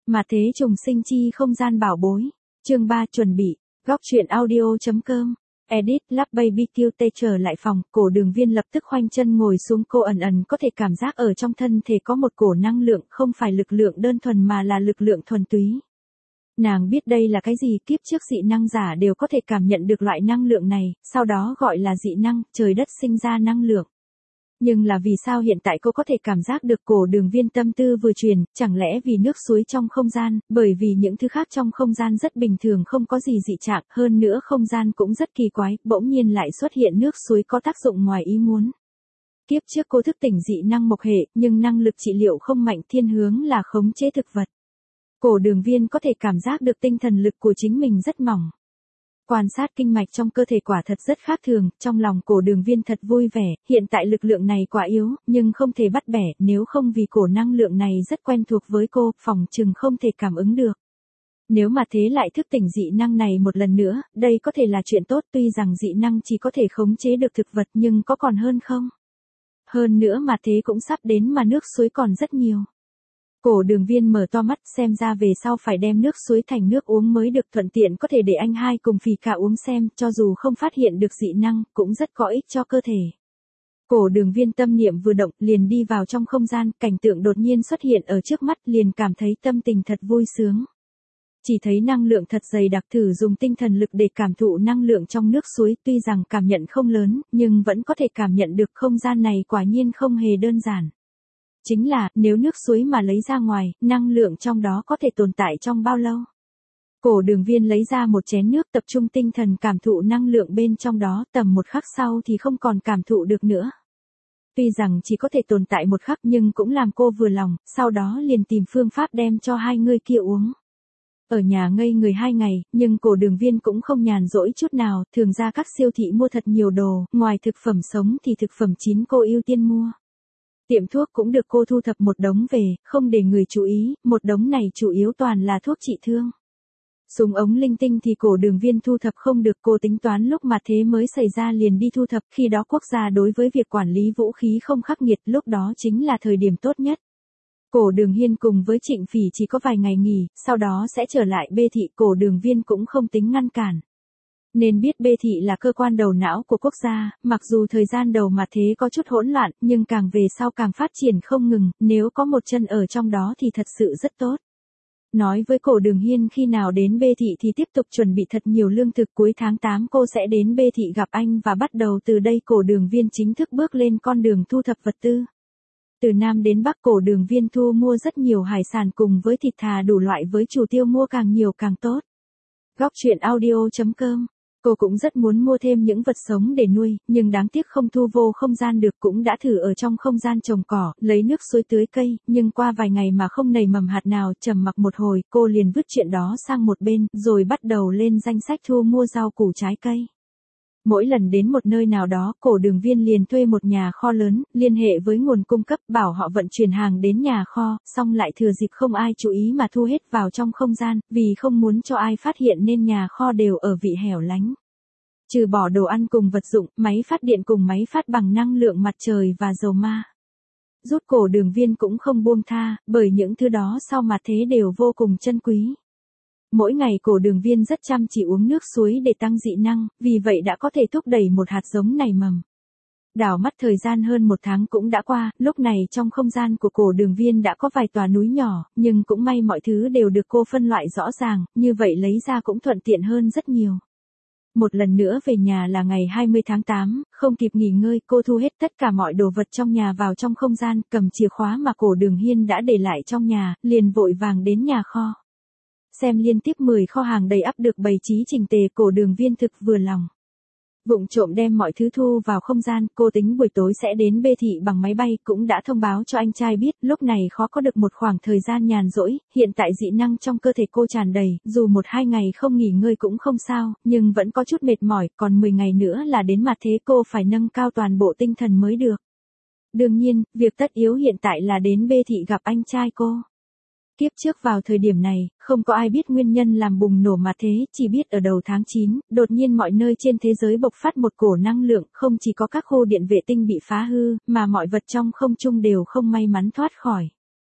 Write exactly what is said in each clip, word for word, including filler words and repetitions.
Mà thế trùng sinh chi không gian bảo bối. Chương ba chuẩn bị. Góc truyện audio.com. Edit lắp baby kiu tê trở lại phòng, cổ đường viên lập tức khoanh chân ngồi xuống, cô ẩn ẩn có thể cảm giác ở trong thân thể có một cổ năng lượng, không phải lực lượng đơn thuần mà là lực lượng thuần túy. Nàng biết đây là cái gì, kiếp trước dị năng giả đều có thể cảm nhận được loại năng lượng này, sau đó gọi là dị năng, trời đất sinh ra năng lượng. Nhưng là vì sao hiện tại cô có thể cảm giác được? Cổ đường viên tâm tư vừa truyền, chẳng lẽ vì nước suối trong không gian, bởi vì những thứ khác trong không gian rất bình thường, không có gì dị trạng, hơn nữa không gian cũng rất kỳ quái, bỗng nhiên lại xuất hiện nước suối có tác dụng ngoài ý muốn. Kiếp trước cô thức tỉnh dị năng mộc hệ, nhưng năng lực trị liệu không mạnh, thiên hướng là khống chế thực vật. Cổ đường viên có thể cảm giác được tinh thần lực của chính mình rất mỏng. Quan sát kinh mạch trong cơ thể quả thật rất khác thường, trong lòng cổ đường viên thật vui vẻ, hiện tại lực lượng này quá yếu, nhưng không thể bắt bẻ, nếu không vì cổ năng lượng này rất quen thuộc với cô, phòng chừng không thể cảm ứng được. Nếu mà thế lại thức tỉnh dị năng này một lần nữa, đây có thể là chuyện tốt, tuy rằng dị năng chỉ có thể khống chế được thực vật nhưng có còn hơn không? Hơn nữa mà thế cũng sắp đến mà nước suối còn rất nhiều. Cổ đường viên mở to mắt, xem ra về sau phải đem nước suối thành nước uống mới được, thuận tiện có thể để anh hai cùng phì cả uống xem, cho dù không phát hiện được dị năng, cũng rất có ích cho cơ thể. Cổ đường viên tâm niệm vừa động, liền đi vào trong không gian, cảnh tượng đột nhiên xuất hiện ở trước mắt, liền cảm thấy tâm tình thật vui sướng. Chỉ thấy năng lượng thật dày đặc, thử dùng tinh thần lực để cảm thụ năng lượng trong nước suối, tuy rằng cảm nhận không lớn, nhưng vẫn có thể cảm nhận được không gian này quả nhiên không hề đơn giản. Chính là, nếu nước suối mà lấy ra ngoài, năng lượng trong đó có thể tồn tại trong bao lâu? Cổ đường viên lấy ra một chén nước, tập trung tinh thần cảm thụ năng lượng bên trong đó, tầm một khắc sau thì không còn cảm thụ được nữa. Tuy rằng chỉ có thể tồn tại một khắc nhưng cũng làm cô vừa lòng, sau đó liền tìm phương pháp đem cho hai người kia uống. Ở nhà ngây người hai ngày, nhưng cổ đường viên cũng không nhàn rỗi chút nào, thường ra các siêu thị mua thật nhiều đồ, ngoài thực phẩm sống thì thực phẩm chín cô ưu tiên mua. Tiệm thuốc cũng được cô thu thập một đống về, không để người chú ý, một đống này chủ yếu toàn là thuốc trị thương. Súng ống linh tinh thì cổ đường viên thu thập không được, cô tính toán lúc mà thế mới xảy ra liền đi thu thập, khi đó quốc gia đối với việc quản lý vũ khí không khắc nghiệt, lúc đó chính là thời điểm tốt nhất. Cổ đường hiên cùng với Trịnh Phỉ chỉ có vài ngày nghỉ, sau đó sẽ trở lại bê thị, cổ đường viên cũng không tính ngăn cản. Nên biết bê thị là cơ quan đầu não của quốc gia, mặc dù thời gian đầu mà thế có chút hỗn loạn, nhưng càng về sau càng phát triển không ngừng, nếu có một chân ở trong đó thì thật sự rất tốt. Nói với cổ đường hiên khi nào đến bê thị thì tiếp tục chuẩn bị thật nhiều lương thực, cuối tháng tám cô sẽ đến bê thị gặp anh và bắt đầu từ đây cổ đường viên chính thức bước lên con đường thu thập vật tư. Từ Nam đến Bắc cổ đường viên thu mua rất nhiều hải sản cùng với thịt thà đủ loại, với chủ tiêu mua càng nhiều càng tốt. Góc truyện audio.com. Cô cũng rất muốn mua thêm những vật sống để nuôi, nhưng đáng tiếc không thu vô không gian được, cũng đã thử ở trong không gian trồng cỏ, lấy nước suối tưới cây, nhưng qua vài ngày mà không nảy mầm hạt nào, trầm mặc một hồi, cô liền vứt chuyện đó sang một bên, rồi bắt đầu lên danh sách thu mua rau củ trái cây. Mỗi lần đến một nơi nào đó, cổ đường viên liền thuê một nhà kho lớn, liên hệ với nguồn cung cấp, bảo họ vận chuyển hàng đến nhà kho, xong lại thừa dịp không ai chú ý mà thu hết vào trong không gian, vì không muốn cho ai phát hiện nên nhà kho đều ở vị hẻo lánh. Trừ bỏ đồ ăn cùng vật dụng, máy phát điện cùng máy phát bằng năng lượng mặt trời và dầu ma. Rút cổ đường viên cũng không buông tha, bởi những thứ đó sau mà thế đều vô cùng chân quý. Mỗi ngày cổ đường viên rất chăm chỉ uống nước suối để tăng dị năng, vì vậy đã có thể thúc đẩy một hạt giống nảy mầm. Đảo mắt thời gian hơn một tháng cũng đã qua, lúc này trong không gian của cổ đường viên đã có vài tòa núi nhỏ, nhưng cũng may mọi thứ đều được cô phân loại rõ ràng, như vậy lấy ra cũng thuận tiện hơn rất nhiều. Một lần nữa về nhà là ngày hai mươi tháng tám, không kịp nghỉ ngơi, cô thu hết tất cả mọi đồ vật trong nhà vào trong không gian, cầm chìa khóa mà cổ đường hiên đã để lại trong nhà, liền vội vàng đến nhà kho. Xem liên tiếp mười kho hàng đầy ắp được bày trí chỉnh tề, cổ đường viên thực vừa lòng. Vụng trộm đem mọi thứ thu vào không gian, cô tính buổi tối sẽ đến bê thị bằng máy bay, cũng đã thông báo cho anh trai biết, lúc này khó có được một khoảng thời gian nhàn rỗi, hiện tại dị năng trong cơ thể cô tràn đầy, dù một hai ngày không nghỉ ngơi cũng không sao, nhưng vẫn có chút mệt mỏi, còn mười ngày nữa là đến mặt thế, cô phải nâng cao toàn bộ tinh thần mới được. Đương nhiên, việc tất yếu hiện tại là đến bê thị gặp anh trai cô. Kiếp trước vào thời điểm này, không có ai biết nguyên nhân làm bùng nổ mà thế, chỉ biết ở đầu tháng chín, đột nhiên mọi nơi trên thế giới bộc phát một cổ năng lượng, không chỉ có các khu điện vệ tinh bị phá hư, mà mọi vật trong không trung đều không may mắn thoát khỏi.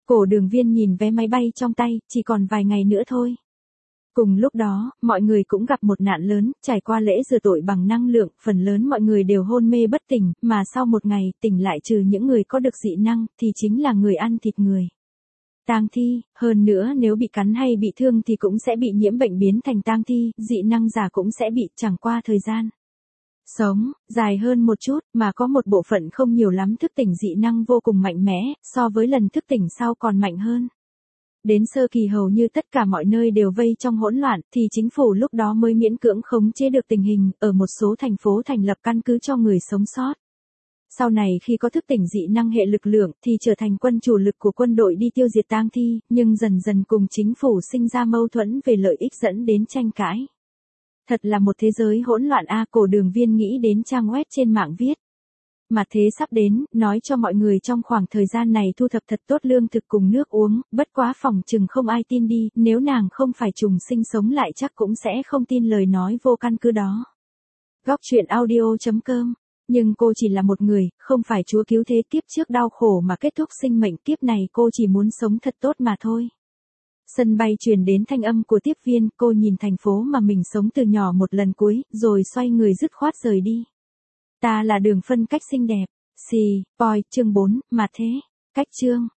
Cổ Đường Viên nhìn vé máy bay trong tay, chỉ còn vài ngày nữa thôi. Cùng lúc đó, mọi người cũng gặp một nạn lớn, trải qua lễ rửa tội bằng năng lượng, phần lớn mọi người đều hôn mê bất tỉnh, mà sau một ngày, tỉnh lại trừ những người có được dị năng, thì chính là người ăn thịt người. Tang thi, hơn nữa nếu bị cắn hay bị thương thì cũng sẽ bị nhiễm bệnh biến thành tang thi, dị năng giả cũng sẽ bị, chẳng qua thời gian sống dài hơn một chút, mà có một bộ phận không nhiều lắm thức tỉnh dị năng vô cùng mạnh mẽ, so với lần thức tỉnh sau còn mạnh hơn. Đến sơ kỳ hầu như tất cả mọi nơi đều vây trong hỗn loạn, thì chính phủ lúc đó mới miễn cưỡng khống chế được tình hình, ở một số thành phố thành lập căn cứ cho người sống sót. Sau này khi có thức tỉnh dị năng hệ lực lượng thì trở thành quân chủ lực của quân đội đi tiêu diệt tang thi, nhưng dần dần cùng chính phủ sinh ra mâu thuẫn về lợi ích dẫn đến tranh cãi. Thật là một thế giới hỗn loạn a. Cổ Đường Viên nghĩ đến trang web trên mạng viết. Mà thế sắp đến, nói cho mọi người trong khoảng thời gian này thu thập thật tốt lương thực cùng nước uống, bất quá phòng chừng không ai tin đi, nếu nàng không phải trùng sinh sống lại chắc cũng sẽ không tin lời nói vô căn cứ đó. Góc truyện audio chấm com. Nhưng cô chỉ là một người, không phải Chúa cứu thế kiếp trước đau khổ mà kết thúc sinh mệnh kiếp này, cô chỉ muốn sống thật tốt mà thôi. Sân bay truyền đến thanh âm của tiếp viên, cô nhìn thành phố mà mình sống từ nhỏ một lần cuối, rồi xoay người dứt khoát rời đi. Ta là Đường Phân Cách xinh đẹp. Xì, Boy, chương bốn, mà thế. Cách chương.